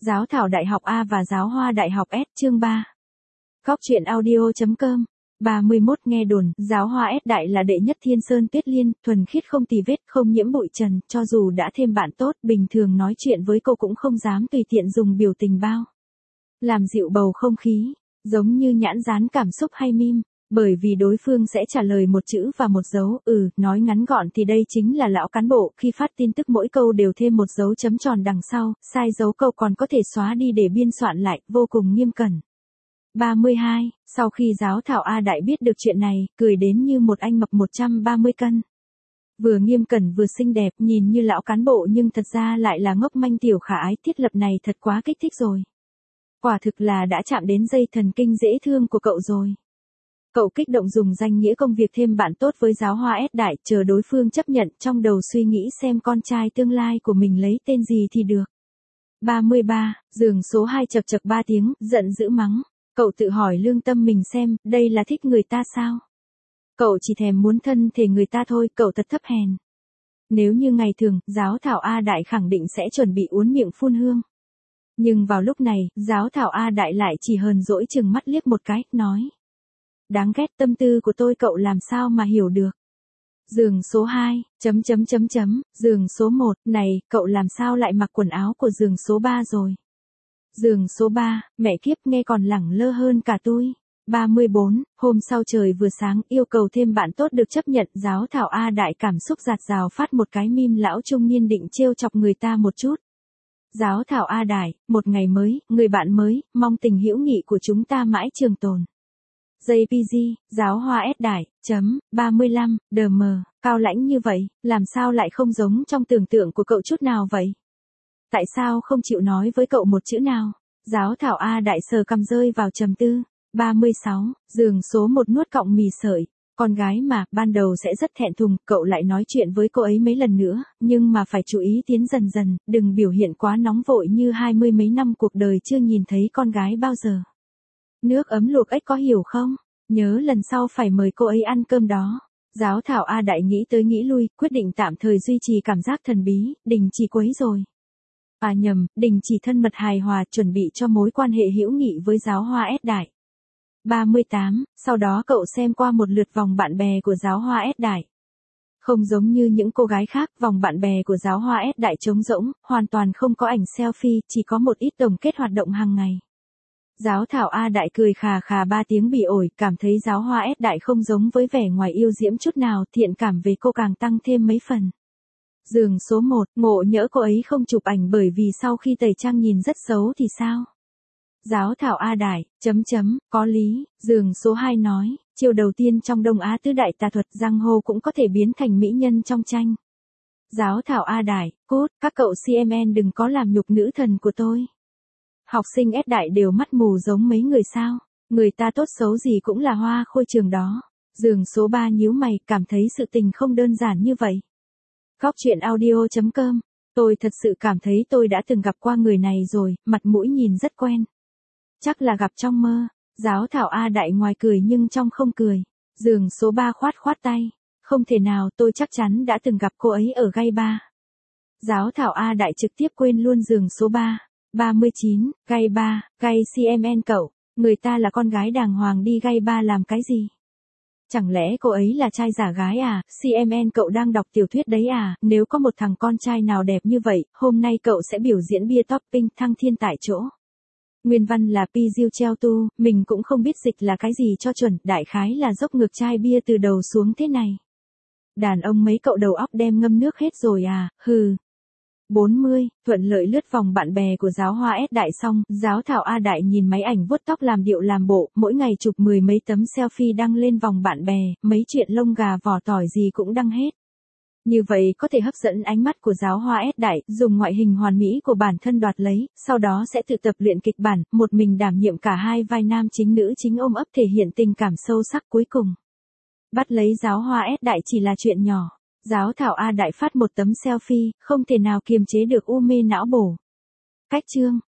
Giáo thảo đại học A và giáo hoa đại học S chương 3. Góc truyện audio.com 31 nghe đồn, giáo hoa S đại là đệ nhất thiên sơn tuyết liên, thuần khiết không tì vết, không nhiễm bụi trần, cho dù đã thêm bạn tốt, bình thường nói chuyện với cô cũng không dám tùy tiện dùng biểu tình bao. Làm dịu bầu không khí, giống như nhãn dán cảm xúc hay meme, bởi vì đối phương sẽ trả lời một chữ và một dấu, nói ngắn gọn thì đây chính là lão cán bộ, khi phát tin tức mỗi câu đều thêm một dấu chấm tròn đằng sau, sai dấu câu còn có thể xóa đi để biên soạn lại, vô cùng nghiêm cẩn. 32. Sau khi giáo thảo A Đại biết được chuyện này, cười đến như một anh mập 130 cân. Vừa nghiêm cẩn vừa xinh đẹp, nhìn như lão cán bộ nhưng thật ra lại là ngốc manh tiểu khả ái, thiết lập này thật quá kích thích rồi. Quả thực là đã chạm đến dây thần kinh dễ thương của cậu rồi. Cậu kích động dùng danh nghĩa công việc thêm bạn tốt với giáo hoa S đại, chờ đối phương chấp nhận, trong đầu suy nghĩ xem con trai tương lai của mình lấy tên gì thì được. 33. Giường số 2 chập chập 3 tiếng, giận dữ mắng. Cậu tự hỏi lương tâm mình xem, đây là thích người ta sao? Cậu chỉ thèm muốn thân thể người ta thôi, cậu thật thấp hèn. Nếu như ngày thường, giáo thảo A đại khẳng định sẽ chuẩn bị uốn miệng phun hương. Nhưng vào lúc này, giáo thảo A đại lại chỉ hờn dỗi chừng mắt liếc một cái, nói. Đáng ghét, tâm tư của tôi cậu làm sao mà hiểu được. Giường số 2, giường số 1, này, cậu làm sao lại mặc quần áo của giường số 3 rồi. Giường số 3, mẹ kiếp nghe còn lẳng lơ hơn cả tôi. 34, hôm sau trời vừa sáng, yêu cầu thêm bạn tốt được chấp nhận, giáo thảo A đại cảm xúc dạt dào phát một cái meme lão trung niên định trêu chọc người ta một chút. Giáo thảo A đại, một ngày mới, người bạn mới, mong tình hữu nghị của chúng ta mãi trường tồn. JPG, giáo hoa S đại, 35, DM, cao lãnh như vậy, làm sao lại không giống trong tưởng tượng của cậu chút nào vậy? Tại sao không chịu nói với cậu một chữ nào? Giáo thảo A đại sờ cằm rơi vào trầm tư. 36, giường số 1 nuốt cọng mì sợi. Con gái mà, ban đầu sẽ rất thẹn thùng, cậu lại nói chuyện với cô ấy mấy lần nữa, nhưng mà phải chú ý tiến dần dần, đừng biểu hiện quá nóng vội như 20 mấy năm cuộc đời chưa nhìn thấy con gái bao giờ. Nước ấm luộc ếch có hiểu không? Nhớ lần sau phải mời cô ấy ăn cơm đó. Giáo thảo A đại nghĩ tới nghĩ lui, quyết định tạm thời duy trì cảm giác thần bí, đình chỉ quấy rồi. À nhầm, đình chỉ thân mật hài hòa, chuẩn bị cho mối quan hệ hữu nghị với giáo hoa S đại. 38, sau đó cậu xem qua một lượt vòng bạn bè của giáo hoa S đại. Không giống như những cô gái khác, vòng bạn bè của giáo hoa S đại trống rỗng, hoàn toàn không có ảnh selfie, chỉ có một ít tổng kết hoạt động hàng ngày. Giáo thảo A đại cười khà khà 3 tiếng bỉ ổi, cảm thấy giáo hoa S đại không giống với vẻ ngoài yêu diễm chút nào, thiện cảm về cô càng tăng thêm mấy phần. Giường số 1, ngộ nhỡ cô ấy không chụp ảnh bởi vì sau khi tẩy trang nhìn rất xấu thì sao? Giáo thảo A đại, có lý, giường số 2 nói, chiêu đầu tiên trong Đông Á tứ đại tà thuật giang hồ cũng có thể biến thành mỹ nhân trong tranh. Giáo thảo A đại, cút, các cậu CMN đừng có làm nhục nữ thần của tôi. Học sinh S đại đều mắt mù giống mấy người sao, người ta tốt xấu gì cũng là hoa khôi trường đó. Giường số 3 nhíu mày, cảm thấy sự tình không đơn giản như vậy. Góc truyện audio.com, tôi thật sự cảm thấy tôi đã từng gặp qua người này rồi, mặt mũi nhìn rất quen. Chắc là gặp trong mơ. Giáo thảo A đại ngoài cười nhưng trong không cười. Giường số 3 khoát tay. Không thể nào, tôi chắc chắn đã từng gặp cô ấy ở gay bar. Giáo thảo A đại trực tiếp quên luôn giường số 3. 39, gay bar, gay CMN cậu. Người ta là con gái đàng hoàng đi gay bar làm cái gì? Chẳng lẽ cô ấy là trai giả gái à? CMN cậu đang đọc tiểu thuyết đấy à? Nếu có một thằng con trai nào đẹp như vậy, hôm nay cậu sẽ biểu diễn bia topping thăng thiên tại chỗ. Nguyên văn là Pi Diêu Treo Tu, mình cũng không biết dịch là cái gì cho chuẩn, đại khái là dốc ngược chai bia từ đầu xuống thế này. Đàn ông mấy cậu đầu óc đem ngâm nước hết rồi à, hừ. 40, thuận lợi lướt vòng bạn bè của giáo hoa S đại xong, giáo thảo A đại nhìn máy ảnh vuốt tóc làm điệu làm bộ, mỗi ngày chụp 10 mấy tấm selfie đăng lên vòng bạn bè, mấy chuyện lông gà vỏ tỏi gì cũng đăng hết. Như vậy có thể hấp dẫn ánh mắt của giáo hoa S đại, dùng ngoại hình hoàn mỹ của bản thân đoạt lấy, sau đó sẽ tự tập luyện kịch bản, một mình đảm nhiệm cả hai vai nam chính nữ chính ôm ấp thể hiện tình cảm sâu sắc cuối cùng. Bắt lấy giáo hoa S đại chỉ là chuyện nhỏ. Giáo thảo A đại phát một tấm selfie, không thể nào kiềm chế được u mê não bổ. Cách chương.